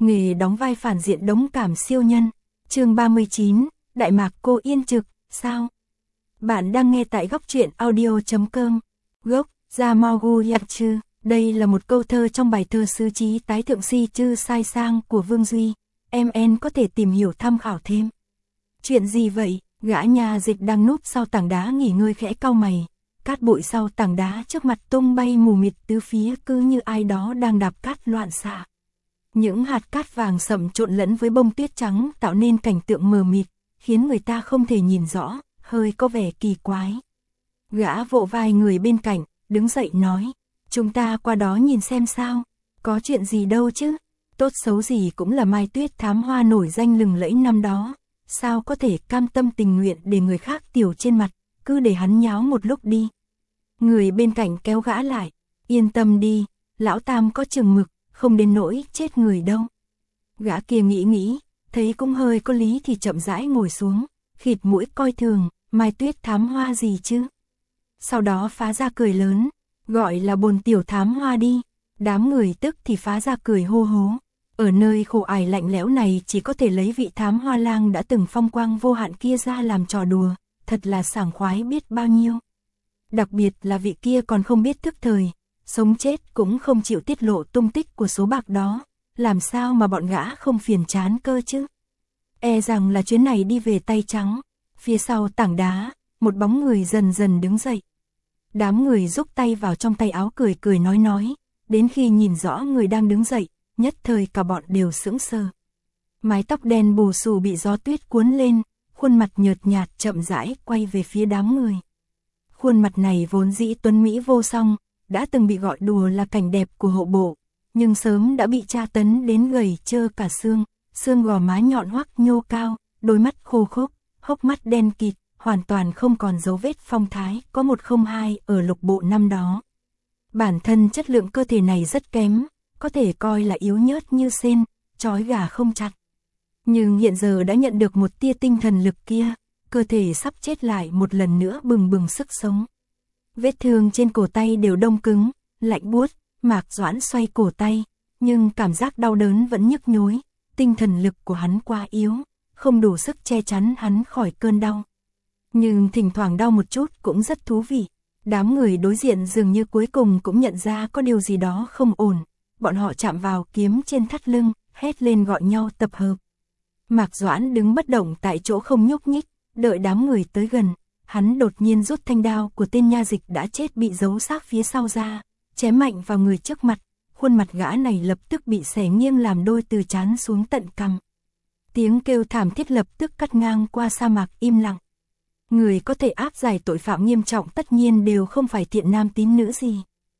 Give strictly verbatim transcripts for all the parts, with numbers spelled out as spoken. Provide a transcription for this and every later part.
Nghề đóng vai phản diện đống cảm siêu nhân. Chương ba mươi chín, Đại Mạc cô Yên Trực, sao? Bạn đang nghe tại góc truyện audio chấm com. Gốc, Ra Chư. Đây là một câu thơ trong bài thơ Sứ Chí Tái Thượng Si Chư Sai Sang của Vương Duy. Em en có thể tìm hiểu tham khảo thêm. Chuyện gì vậy? Gã nhà dịch đang núp sau tảng đá nghỉ ngơi khẽ cau mày. Cát bụi sau tảng đá trước mặt tung bay mù mịt tứ phía, cứ như ai đó đang đạp cát loạn xạ. Những hạt cát vàng sậm trộn lẫn với bông tuyết trắng tạo nên cảnh tượng mờ mịt, khiến người ta không thể nhìn rõ, hơi có vẻ kỳ quái. Gã vỗ vai người bên cạnh, đứng dậy nói, chúng ta qua đó nhìn xem sao, có chuyện gì đâu chứ, tốt xấu gì cũng là Mai Tuyết thám hoa nổi danh lừng lẫy năm đó, sao có thể cam tâm tình nguyện để người khác tiểu trên mặt, cứ để hắn nháo một lúc đi. Người bên cạnh kéo gã lại, yên tâm đi, lão Tam có chừng mực, không đến nỗi chết người đâu. Gã kia nghĩ nghĩ, thấy cũng hơi có lý thì chậm rãi ngồi xuống, khịt mũi coi thường, Mai Tuyết thám hoa gì chứ. Sau đó phá ra cười lớn, gọi là Bồn tiểu thám hoa đi. Đám người tức thì phá ra cười hô hố. Ở nơi khổ ải lạnh lẽo này chỉ có thể lấy vị thám hoa lang đã từng phong quang vô hạn kia ra làm trò đùa, thật là sảng khoái biết bao nhiêu. Đặc biệt là vị kia còn không biết thức thời, sống chết cũng không chịu tiết lộ tung tích của số bạc đó, làm sao mà bọn gã không phiền chán cơ chứ. E rằng là chuyến này đi về tay trắng. Phía sau tảng đá, một bóng người dần dần đứng dậy. Đám người rúc tay vào trong tay áo cười cười nói nói, đến khi nhìn rõ người đang đứng dậy, nhất thời cả bọn đều sững sờ. Mái tóc đen bù xù bị gió tuyết cuốn lên, khuôn mặt nhợt nhạt chậm rãi quay về phía đám người. Khuôn mặt này vốn dĩ tuấn mỹ vô song, đã từng bị gọi đùa là cảnh đẹp của hộ bộ, nhưng sớm đã bị tra tấn đến gầy trơ cả xương, xương gò má nhọn hoắt nhô cao, đôi mắt khô khốc, hốc mắt đen kịt, hoàn toàn không còn dấu vết phong thái có một không hai ở lục bộ năm đó. Bản thân chất lượng cơ thể này rất kém, có thể coi là yếu nhớt như sên, trói gà không chặt. Nhưng hiện giờ đã nhận được một tia tinh thần lực kia, cơ thể sắp chết lại một lần nữa bừng bừng sức sống. Vết thương trên cổ tay đều đông cứng, lạnh buốt, Mạc Doãn xoay cổ tay, nhưng cảm giác đau đớn vẫn nhức nhối, tinh thần lực của hắn quá yếu, không đủ sức che chắn hắn khỏi cơn đau. Nhưng thỉnh thoảng đau một chút cũng rất thú vị. Đám người đối diện dường như cuối cùng cũng nhận ra có điều gì đó không ổn. Bọn họ chạm vào kiếm trên thắt lưng, hét lên gọi nhau tập hợp. Mạc Doãn đứng bất động tại chỗ không nhúc nhích, đợi đám người tới gần. Hắn đột nhiên rút thanh đao của tên nha dịch đã chết bị giấu xác phía sau ra, chém mạnh vào người trước mặt. Khuôn mặt gã này lập tức bị xẻ nghiêng làm đôi từ trán xuống tận cằm. Tiếng kêu thảm thiết lập tức cắt ngang qua sa mạc im lặng. Người có thể áp giải tội phạm nghiêm trọng tất nhiên đều không phải thiện nam tín nữ gì.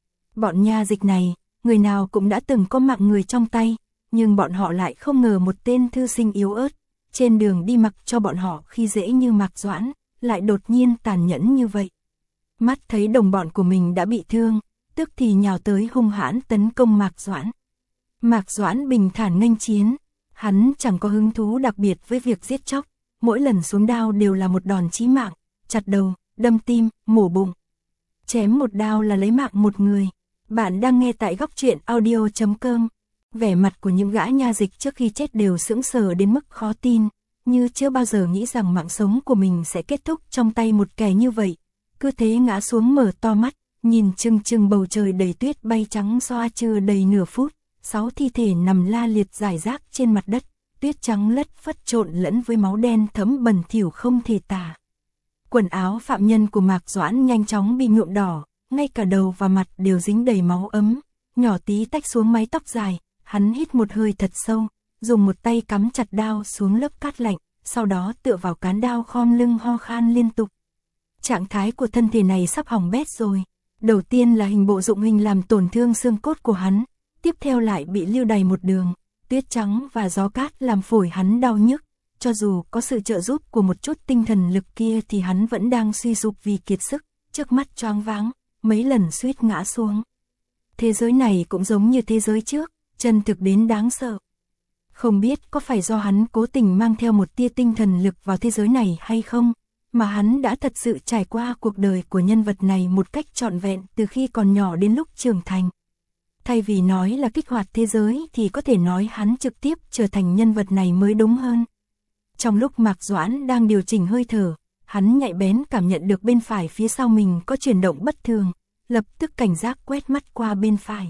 Bọn nha dịch này, người nào cũng đã từng có mạng người trong tay, nhưng bọn họ lại không ngờ một tên thư sinh yếu ớt, trên đường đi mặc cho bọn họ khi dễ như Mạc Doãn, lại đột nhiên tàn nhẫn như vậy. Mắt thấy đồng bọn của mình đã bị thương, tức thì nhào tới hung hãn tấn công Mạc Doãn. Mạc Doãn bình thản nghênh chiến, hắn chẳng có hứng thú đặc biệt với việc giết chóc. Mỗi lần xuống đao đều là một đòn chí mạng, chặt đầu, đâm tim, mổ bụng. Chém một đao là lấy mạng một người. Bạn đang nghe tại góc truyện audio chấm com. Vẻ mặt của những gã nha dịch trước khi chết đều sững sờ đến mức khó tin, như chưa bao giờ nghĩ rằng mạng sống của mình sẽ kết thúc trong tay một kẻ như vậy. Cứ thế ngã xuống mở to mắt, nhìn chừng chừng bầu trời đầy tuyết bay trắng xoa chưa đầy nửa phút, sáu thi thể nằm la liệt rải rác trên mặt đất. Tuyết trắng lất phất trộn lẫn với máu đen thấm bẩn thỉu không thể tả. Quần áo phạm nhân của Mạc Doãn nhanh chóng bị nhuộm đỏ, ngay cả đầu và mặt đều dính đầy máu ấm, nhỏ tí tách xuống mái tóc dài, hắn hít một hơi thật sâu, dùng một tay cắm chặt đao xuống lớp cát lạnh, sau đó tựa vào cán đao khom lưng ho khan liên tục. Trạng thái của thân thể này sắp hỏng bét rồi. Đầu tiên là hình bộ dụng hình làm tổn thương xương cốt của hắn, tiếp theo lại bị lưu đày một đường. Tuyết trắng và gió cát làm phổi hắn đau nhức, cho dù có sự trợ giúp của một chút tinh thần lực kia thì hắn vẫn đang suy sụp vì kiệt sức, trước mắt choáng váng, mấy lần suýt ngã xuống. Thế giới này cũng giống như thế giới trước, chân thực đến đáng sợ. Không biết có phải do hắn cố tình mang theo một tia tinh thần lực vào thế giới này hay không, mà hắn đã thật sự trải qua cuộc đời của nhân vật này một cách trọn vẹn từ khi còn nhỏ đến lúc trưởng thành. Thay vì nói là kích hoạt thế giới thì có thể nói hắn trực tiếp trở thành nhân vật này mới đúng hơn. Trong lúc Mạc Doãn đang điều chỉnh hơi thở, hắn nhạy bén cảm nhận được bên phải phía sau mình có chuyển động bất thường, lập tức cảnh giác quét mắt qua bên phải.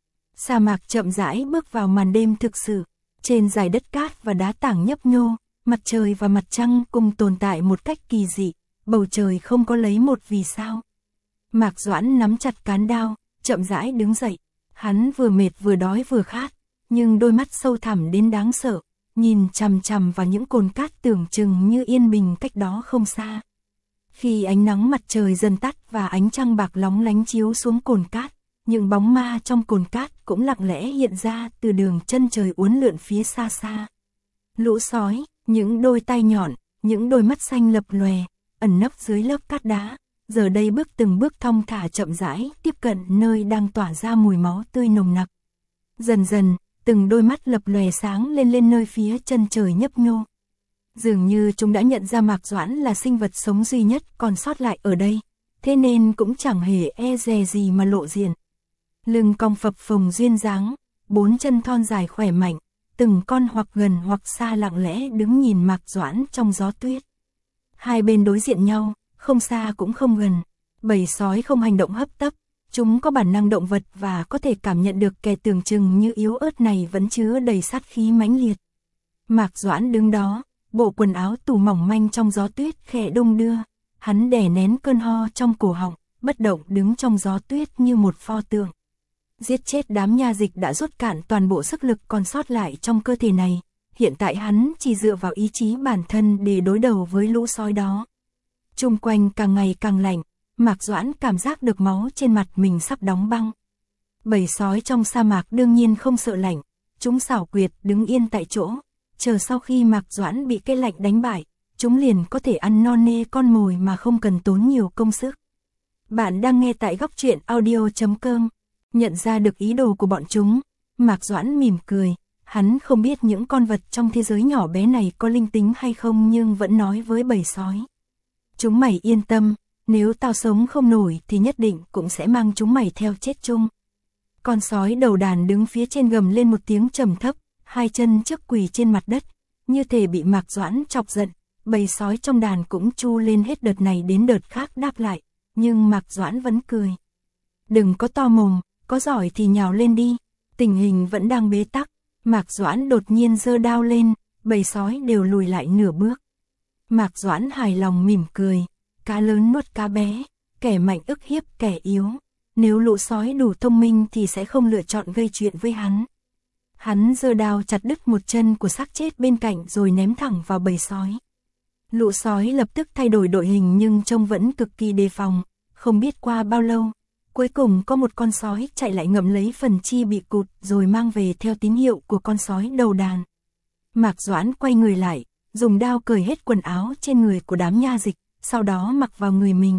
Sa mạc chậm rãi bước vào màn đêm thực sự, trên dải đất cát và đá tảng nhấp nhô, mặt trời và mặt trăng cùng tồn tại một cách kỳ dị, bầu trời không có lấy một vì sao. Mạc Doãn nắm chặt cán đao, chậm rãi đứng dậy, hắn vừa mệt vừa đói vừa khát, nhưng đôi mắt sâu thẳm đến đáng sợ, nhìn chằm chằm vào những cồn cát tưởng chừng như yên bình cách đó không xa. Khi ánh nắng mặt trời dần tắt và ánh trăng bạc lóng lánh chiếu xuống cồn cát, những bóng ma trong cồn cát cũng lặng lẽ hiện ra từ đường chân trời uốn lượn phía xa xa. Lũ sói, những đôi tay nhọn, những đôi mắt xanh lập lòe, ẩn nấp dưới lớp cát đá, giờ đây bước từng bước thong thả chậm rãi tiếp cận nơi đang tỏa ra mùi máu tươi nồng nặc. Dần dần, từng đôi mắt lập lòe sáng lên lên nơi phía chân trời nhấp nhô. Dường như chúng đã nhận ra Mạc Doãn là sinh vật sống duy nhất còn sót lại ở đây, thế nên cũng chẳng hề e dè gì mà lộ diện. Lưng cong phập phồng duyên dáng, bốn chân thon dài khỏe mạnh, từng con hoặc gần hoặc xa lặng lẽ đứng nhìn Mạc Doãn trong gió tuyết. Hai bên đối diện nhau, không xa cũng không gần, bầy sói không hành động hấp tấp, chúng có bản năng động vật và có thể cảm nhận được kẻ tưởng chừng như yếu ớt này vẫn chứa đầy sát khí mãnh liệt. Mạc Doãn đứng đó, bộ quần áo tù mỏng manh trong gió tuyết khẽ đung đưa, hắn đè nén cơn ho trong cổ họng, bất động đứng trong gió tuyết như một pho tượng. Giết chết đám nha dịch đã rút cạn toàn bộ sức lực còn sót lại trong cơ thể này, hiện tại hắn chỉ dựa vào ý chí bản thân để đối đầu với lũ sói đó. Chung quanh càng ngày càng lạnh, Mạc Doãn cảm giác được máu trên mặt mình sắp đóng băng. Bầy sói trong sa mạc đương nhiên không sợ lạnh, chúng xảo quyệt đứng yên tại chỗ, chờ sau khi Mạc Doãn bị cái lạnh đánh bại, chúng liền có thể ăn non nê con mồi mà không cần tốn nhiều công sức. Bạn đang nghe tại góc truyện audio chấm com. Nhận ra được ý đồ của bọn chúng, Mạc Doãn mỉm cười, hắn không biết những con vật trong thế giới nhỏ bé này có linh tính hay không nhưng vẫn nói với bầy sói. Chúng mày yên tâm, nếu tao sống không nổi thì nhất định cũng sẽ mang chúng mày theo chết chung. Con sói đầu đàn đứng phía trên gầm lên một tiếng trầm thấp, hai chân trước quỳ trên mặt đất, như thể bị Mạc Doãn chọc giận, bầy sói trong đàn cũng chu lên hết đợt này đến đợt khác đáp lại, nhưng Mạc Doãn vẫn cười. Đừng có to mồm, có giỏi thì nhào lên đi, tình hình vẫn đang bế tắc, Mạc Doãn đột nhiên giơ đao lên, bầy sói đều lùi lại nửa bước. Mạc Doãn hài lòng mỉm cười, cá lớn nuốt cá bé, kẻ mạnh ức hiếp kẻ yếu, nếu lũ sói đủ thông minh thì sẽ không lựa chọn gây chuyện với hắn. Hắn giơ đao chặt đứt một chân của xác chết bên cạnh rồi ném thẳng vào bầy sói. Lũ sói lập tức thay đổi đội hình nhưng trông vẫn cực kỳ đề phòng, không biết qua bao lâu. Cuối cùng có một con sói chạy lại ngậm lấy phần chi bị cụt rồi mang về theo tín hiệu của con sói đầu đàn. Mạc Doãn quay người lại, dùng đao cởi hết quần áo trên người của đám nha dịch, sau đó mặc vào người mình.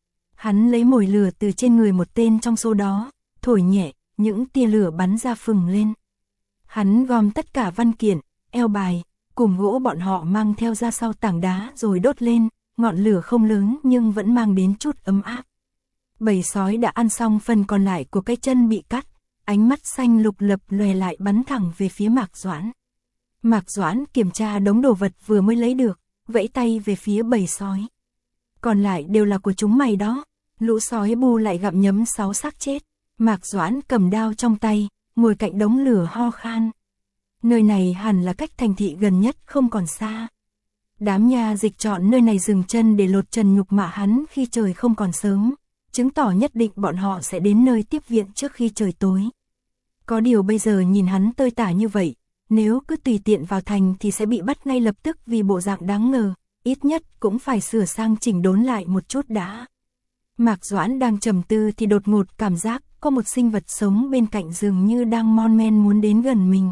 Hắn lấy mồi lửa từ trên người một tên trong số đó, thổi nhẹ, những tia lửa bắn ra phừng lên. Hắn gom tất cả văn kiện, eo bài, cùng gỗ bọn họ mang theo ra sau tảng đá rồi đốt lên, ngọn lửa không lớn nhưng vẫn mang đến chút ấm áp. Bầy sói đã ăn xong phần còn lại của cái chân bị cắt, ánh mắt xanh lục lập lòe lại bắn thẳng về phía Mạc Doãn. Mạc Doãn kiểm tra đống đồ vật vừa mới lấy được, vẫy tay về phía bầy sói. Còn lại đều là của chúng mày đó. Lũ sói bu lại gặm nhấm sáu xác chết. Mạc Doãn cầm đao trong tay, ngồi cạnh đống lửa ho khan. Nơi này hẳn là cách thành thị gần nhất không còn xa. Đám nha dịch chọn nơi này dừng chân để lột trần nhục mạ hắn khi trời không còn sớm, chứng tỏ nhất định bọn họ sẽ đến nơi tiếp viện trước khi trời tối. Có điều bây giờ nhìn hắn tơi tả như vậy, nếu cứ tùy tiện vào thành thì sẽ bị bắt ngay lập tức vì bộ dạng đáng ngờ, ít nhất cũng phải sửa sang chỉnh đốn lại một chút đã. Mạc Doãn đang trầm tư thì đột ngột cảm giác có một sinh vật sống bên cạnh dường như đang mon men muốn đến gần mình.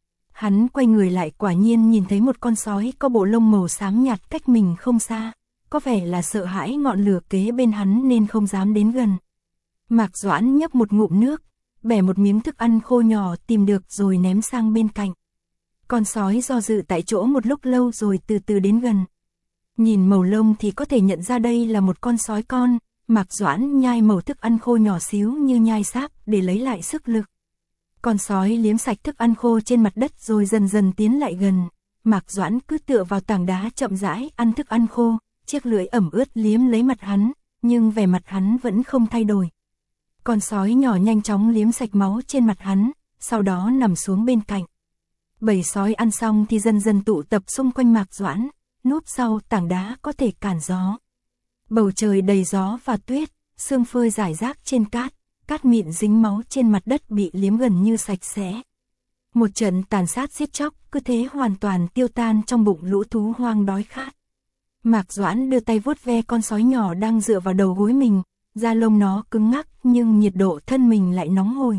Hắn quay người lại quả nhiên nhìn thấy một con sói có bộ lông màu xám nhạt cách mình không xa, có vẻ là sợ hãi ngọn lửa kế bên hắn nên không dám đến gần. Mạc Doãn nhấp một ngụm nước, bẻ một miếng thức ăn khô nhỏ tìm được rồi ném sang bên cạnh. Con sói do dự tại chỗ một lúc lâu rồi từ từ đến gần. Nhìn màu lông thì có thể nhận ra đây là một con sói con. Mạc Doãn nhai mẩu thức ăn khô nhỏ xíu như nhai sáp để lấy lại sức lực. Con sói liếm sạch thức ăn khô trên mặt đất rồi dần dần tiến lại gần. Mạc Doãn cứ tựa vào tảng đá chậm rãi ăn thức ăn khô, chiếc lưỡi ẩm ướt liếm lấy mặt hắn, nhưng vẻ mặt hắn vẫn không thay đổi. Con sói nhỏ nhanh chóng liếm sạch máu trên mặt hắn, sau đó nằm xuống bên cạnh. Bầy sói ăn xong thì dần dần tụ tập xung quanh Mạc Doãn, núp sau tảng đá có thể cản gió. Bầu trời đầy gió và tuyết, sương phơi rải rác trên cát, cát mịn dính máu trên mặt đất bị liếm gần như sạch sẽ. Một trận tàn sát giết chóc cứ thế hoàn toàn tiêu tan trong bụng lũ thú hoang đói khát. Mạc Doãn đưa tay vuốt ve con sói nhỏ đang dựa vào đầu gối mình, da lông nó cứng ngắc nhưng nhiệt độ thân mình lại nóng hổi.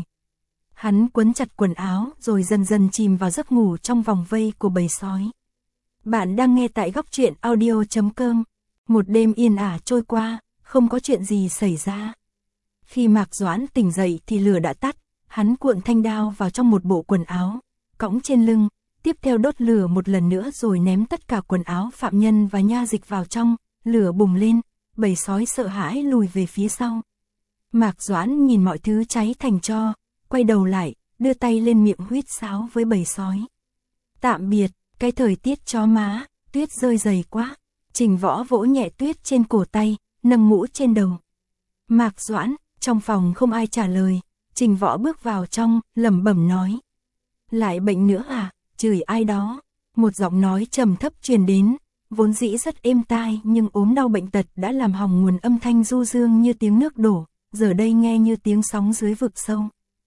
Hắn quấn chặt quần áo rồi dần dần chìm vào giấc ngủ trong vòng vây của bầy sói. Bạn đang nghe tại góc truyện audio chấm com. Một đêm yên ả trôi qua, không có chuyện gì xảy ra. Khi Mạc Doãn tỉnh dậy thì lửa đã tắt, hắn cuộn thanh đao vào trong một bộ quần áo, cõng trên lưng, tiếp theo đốt lửa một lần nữa rồi ném tất cả quần áo phạm nhân và nha dịch vào trong, lửa bùng lên, bầy sói sợ hãi lùi về phía sau. Mạc Doãn nhìn mọi thứ cháy thành tro, quay đầu lại, đưa tay lên miệng huýt sáo với bầy sói. Tạm biệt, cái thời tiết chó má, tuyết rơi dày quá. Trình Võ vỗ nhẹ tuyết trên cổ tay, nâng mũ trên đầu. Mạc Doãn, trong phòng không ai trả lời, Trình Võ bước vào trong, lẩm bẩm nói. Lại bệnh nữa à, chửi ai đó. Một giọng nói trầm thấp truyền đến, vốn dĩ rất êm tai nhưng ốm đau bệnh tật đã làm hỏng nguồn âm thanh du dương như tiếng nước đổ, giờ đây nghe như tiếng sóng dưới vực sâu.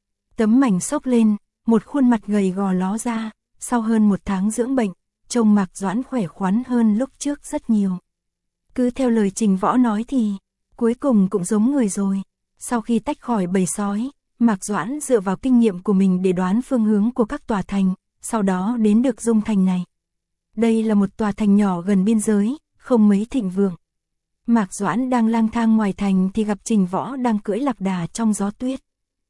Tấm mảnh xốc lên, một khuôn mặt gầy gò ló ra, sau hơn một tháng dưỡng bệnh, trông Mạc Doãn khỏe khoắn hơn lúc trước rất nhiều. Cứ theo lời Trình Võ nói thì, cuối cùng cũng giống người rồi. Sau khi tách khỏi bầy sói, Mạc Doãn dựa vào kinh nghiệm của mình để đoán phương hướng của các tòa thành, sau đó đến được Dung Thành này. Đây là một tòa thành nhỏ gần biên giới, không mấy thịnh vượng. Mạc Doãn đang lang thang ngoài thành thì gặp Trình Võ đang cưỡi lạc đà trong gió tuyết.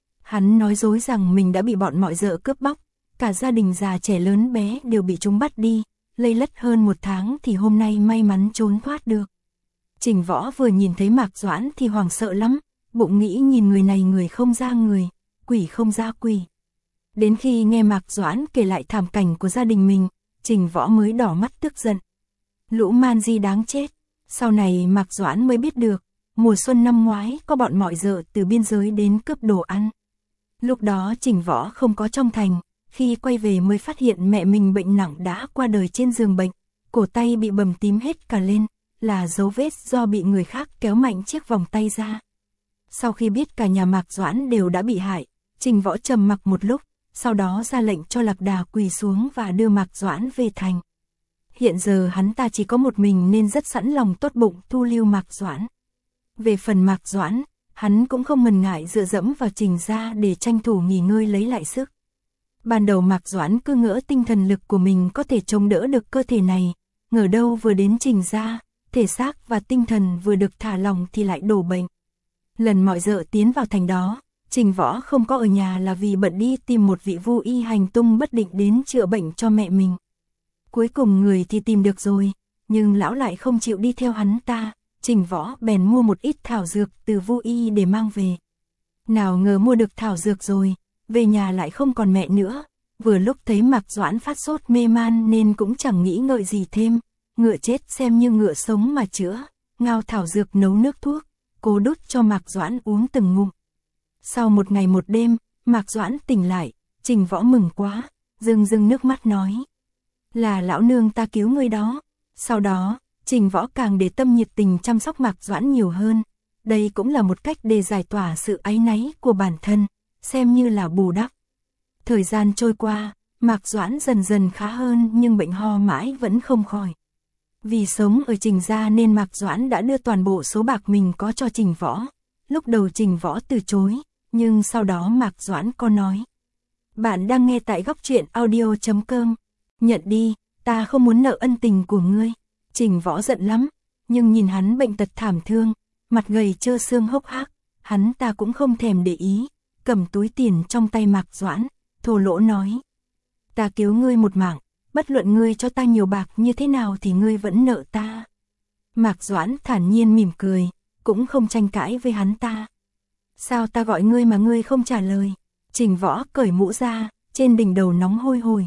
Hắn nói dối rằng mình đã bị bọn mọi dợ cướp bóc, cả gia đình già trẻ lớn bé đều bị chúng bắt đi, lây lất hơn một tháng thì hôm nay may mắn trốn thoát được. Trình Võ vừa nhìn thấy Mạc Doãn thì hoảng sợ lắm, bụng nghĩ nhìn người này người không ra người, quỷ không ra quỷ. Đến khi nghe Mạc Doãn kể lại thảm cảnh của gia đình mình, Trình Võ mới đỏ mắt tức giận. Lũ man di đáng chết. Sau này Mạc Doãn mới biết được, mùa xuân năm ngoái có bọn mọi dợ từ biên giới đến cướp đồ ăn. Lúc đó Trình Võ không có trong thành, khi quay về mới phát hiện mẹ mình bệnh nặng đã qua đời trên giường bệnh, cổ tay bị bầm tím hết cả lên, là dấu vết do bị người khác kéo mạnh chiếc vòng tay ra. Sau khi biết cả nhà Mạc Doãn đều đã bị hại, Trình Võ trầm mặc một lúc, sau đó ra lệnh cho lạc đà quỳ xuống và đưa Mạc Doãn về thành. Hiện giờ hắn ta chỉ có một mình nên rất sẵn lòng tốt bụng thu lưu Mạc Doãn. Về phần Mạc Doãn, hắn cũng không ngần ngại dựa dẫm vào Trình gia để tranh thủ nghỉ ngơi lấy lại sức. Ban đầu Mạc Doãn cứ ngỡ tinh thần lực của mình có thể chống đỡ được cơ thể này, ngờ đâu vừa đến Trình gia, thể xác và tinh thần vừa được thả lỏng thì lại đổ bệnh. Lần mọi dợ tiến vào thành đó, Trình Võ không có ở nhà là vì bận đi tìm một vị vu y hành tung bất định đến chữa bệnh cho mẹ mình. Cuối cùng người thì tìm được rồi, nhưng lão lại không chịu đi theo hắn ta, Trình Võ bèn mua một ít thảo dược từ vu y để mang về. Nào ngờ mua được thảo dược rồi, về nhà lại không còn mẹ nữa, vừa lúc thấy Mạc Doãn phát sốt mê man nên cũng chẳng nghĩ ngợi gì thêm, ngựa chết xem như ngựa sống mà chữa, ngao thảo dược nấu nước thuốc, cố đút cho Mạc Doãn uống từng ngụm. Sau một ngày một đêm, Mạc Doãn tỉnh lại, Trình Võ mừng quá, rưng rưng nước mắt nói. Là lão nương ta cứu ngươi đó. Sau đó, Trình Võ càng để tâm nhiệt tình chăm sóc Mạc Doãn nhiều hơn. Đây cũng là một cách để giải tỏa sự áy náy của bản thân, xem như là bù đắp. Thời gian trôi qua, Mạc Doãn dần dần khá hơn nhưng bệnh ho mãi vẫn không khỏi. Vì sống ở Trình gia nên Mạc Doãn đã đưa toàn bộ số bạc mình có cho Trình Võ. Lúc đầu Trình Võ từ chối, nhưng sau đó Mạc Doãn có nói. Bạn đang nghe tại góc truyện audio chấm com. Nhận đi, ta không muốn nợ ân tình của ngươi. Trình Võ giận lắm, nhưng nhìn hắn bệnh tật thảm thương, mặt gầy trơ xương hốc hác, hắn ta cũng không thèm để ý, cầm túi tiền trong tay Mạc Doãn, thô lỗ nói. Ta cứu ngươi một mạng, bất luận ngươi cho ta nhiều bạc như thế nào thì ngươi vẫn nợ ta. Mạc Doãn thản nhiên mỉm cười, cũng không tranh cãi với hắn ta. Sao ta gọi ngươi mà ngươi không trả lời? Trình Võ cởi mũ ra, trên đỉnh đầu nóng hôi hổi.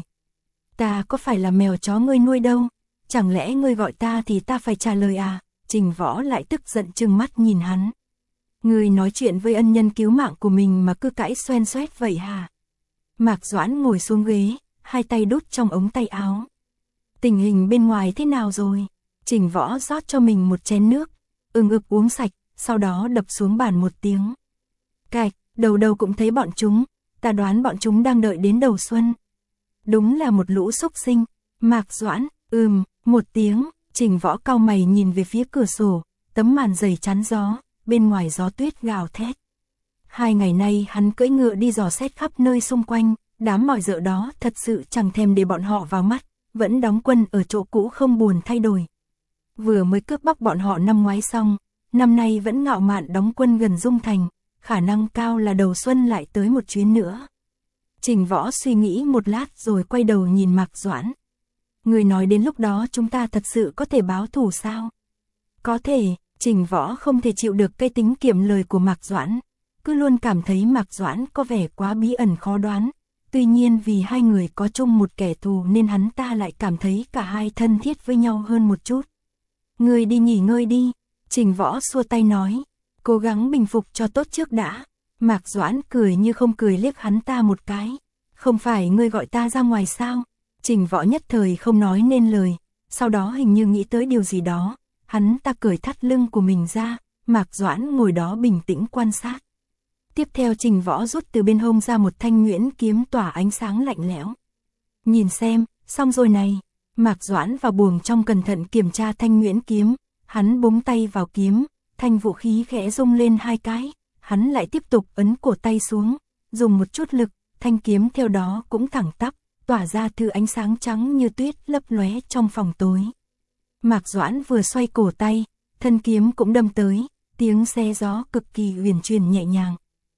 Ta có phải là mèo chó ngươi nuôi đâu, chẳng lẽ ngươi gọi ta thì ta phải trả lời à? Trình Võ lại tức giận trừng mắt nhìn hắn. Ngươi nói chuyện với ân nhân cứu mạng của mình mà cứ cãi xoen xoét vậy hả? Mạc Doãn ngồi xuống ghế, hai tay đút trong ống tay áo. Tình hình bên ngoài thế nào rồi? Trình Võ rót cho mình một chén nước, ưng ực uống sạch, sau đó đập xuống bàn một tiếng. Cạch, đầu đầu cũng thấy bọn chúng, ta đoán bọn chúng đang đợi đến đầu xuân. Đúng là một lũ súc sinh. Mạc Doãn, ừm, một tiếng. Trình Võ cau mày nhìn về phía cửa sổ, tấm màn dày chắn gió, bên ngoài gió tuyết gào thét. Hai ngày nay hắn cưỡi ngựa đi dò xét khắp nơi xung quanh, đám mỏi dợ đó thật sự chẳng thèm để bọn họ vào mắt, vẫn đóng quân ở chỗ cũ không buồn thay đổi. Vừa mới cướp bóc bọn họ năm ngoái xong, năm nay vẫn ngạo mạn đóng quân gần Dung Thành, khả năng cao là đầu xuân lại tới một chuyến nữa. Trình Võ suy nghĩ một lát rồi quay đầu nhìn Mạc Doãn. Người nói đến lúc đó chúng ta thật sự có thể báo thù sao? Có thể. Trình Võ không thể chịu được cái tính kiệm lời của Mạc Doãn, cứ luôn cảm thấy Mạc Doãn có vẻ quá bí ẩn khó đoán. Tuy nhiên vì hai người có chung một kẻ thù nên hắn ta lại cảm thấy cả hai thân thiết với nhau hơn một chút. Ngươi đi nghỉ ngơi đi. Trình Võ xua tay nói. Cố gắng bình phục cho tốt trước đã. Mạc Doãn cười như không cười liếc hắn ta một cái. Không phải ngươi gọi ta ra ngoài sao? Trình Võ nhất thời không nói nên lời, sau đó hình như nghĩ tới điều gì đó. Hắn ta cởi thắt lưng của mình ra, Mạc Doãn ngồi đó bình tĩnh quan sát. Tiếp theo Trình Võ rút từ bên hông ra một thanh nhuyễn kiếm tỏa ánh sáng lạnh lẽo. Nhìn xem, xong rồi này. Mạc Doãn vào buồng trong cẩn thận kiểm tra thanh nhuyễn kiếm, hắn búng tay vào kiếm, thanh vũ khí khẽ rung lên hai cái, hắn lại tiếp tục ấn cổ tay xuống, dùng một chút lực, thanh kiếm theo đó cũng thẳng tắp, tỏa ra thứ ánh sáng trắng như tuyết lấp lóe trong phòng tối. Mạc Doãn vừa xoay cổ tay, thân kiếm cũng đâm tới, tiếng xe gió cực kỳ uyển chuyển nhẹ nhàng.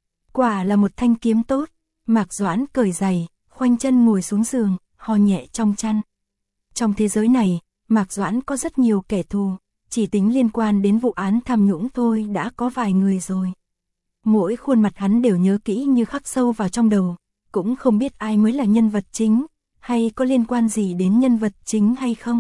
Quả là một thanh kiếm tốt. Mạc Doãn cởi giày, khoanh chân ngồi xuống giường, ho nhẹ trong chăn. Trong thế giới này, Mạc Doãn có rất nhiều kẻ thù, chỉ tính liên quan đến vụ án tham nhũng thôi đã có vài người rồi. Mỗi khuôn mặt hắn đều nhớ kỹ như khắc sâu vào trong đầu, cũng không biết ai mới là nhân vật chính, hay có liên quan gì đến nhân vật chính hay không.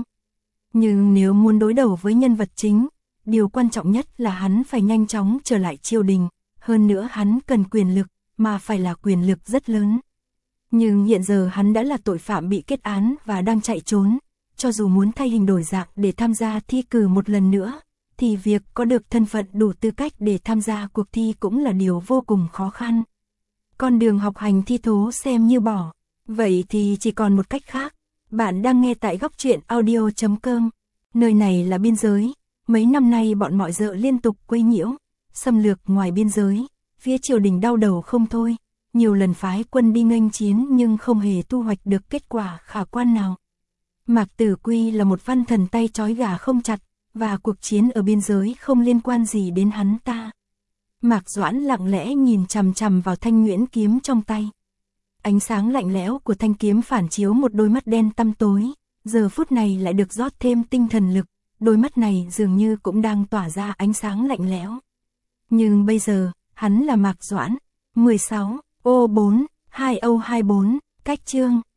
Nhưng nếu muốn đối đầu với nhân vật chính, điều quan trọng nhất là hắn phải nhanh chóng trở lại triều đình, hơn nữa hắn cần quyền lực, mà phải là quyền lực rất lớn. Nhưng hiện giờ hắn đã là tội phạm bị kết án và đang chạy trốn, cho dù muốn thay hình đổi dạng để tham gia thi cử một lần nữa, thì việc có được thân phận đủ tư cách để tham gia cuộc thi cũng là điều vô cùng khó khăn. Con đường học hành thi thố xem như bỏ, vậy thì chỉ còn một cách khác. Bạn đang nghe tại góc truyện audio chấm com. Nơi này là biên giới, mấy năm nay bọn mọi dợ liên tục quấy nhiễu, xâm lược ngoài biên giới, phía triều đình đau đầu không thôi, nhiều lần phái quân đi nghênh chiến nhưng không hề thu hoạch được kết quả khả quan nào. Mạc Tử Quy là một văn thần tay trói gà không chặt, và cuộc chiến ở biên giới không liên quan gì đến hắn ta. Mạc Doãn lặng lẽ nhìn chằm chằm vào thanh nhuyễn kiếm trong tay. Ánh sáng lạnh lẽo của thanh kiếm phản chiếu một đôi mắt đen tăm tối, giờ phút này lại được rót thêm tinh thần lực, đôi mắt này dường như cũng đang tỏa ra ánh sáng lạnh lẽo. Nhưng bây giờ, hắn là Mạc Doãn. mười sáu, ô bốn, hai âu hai mươi bốn, cách chương.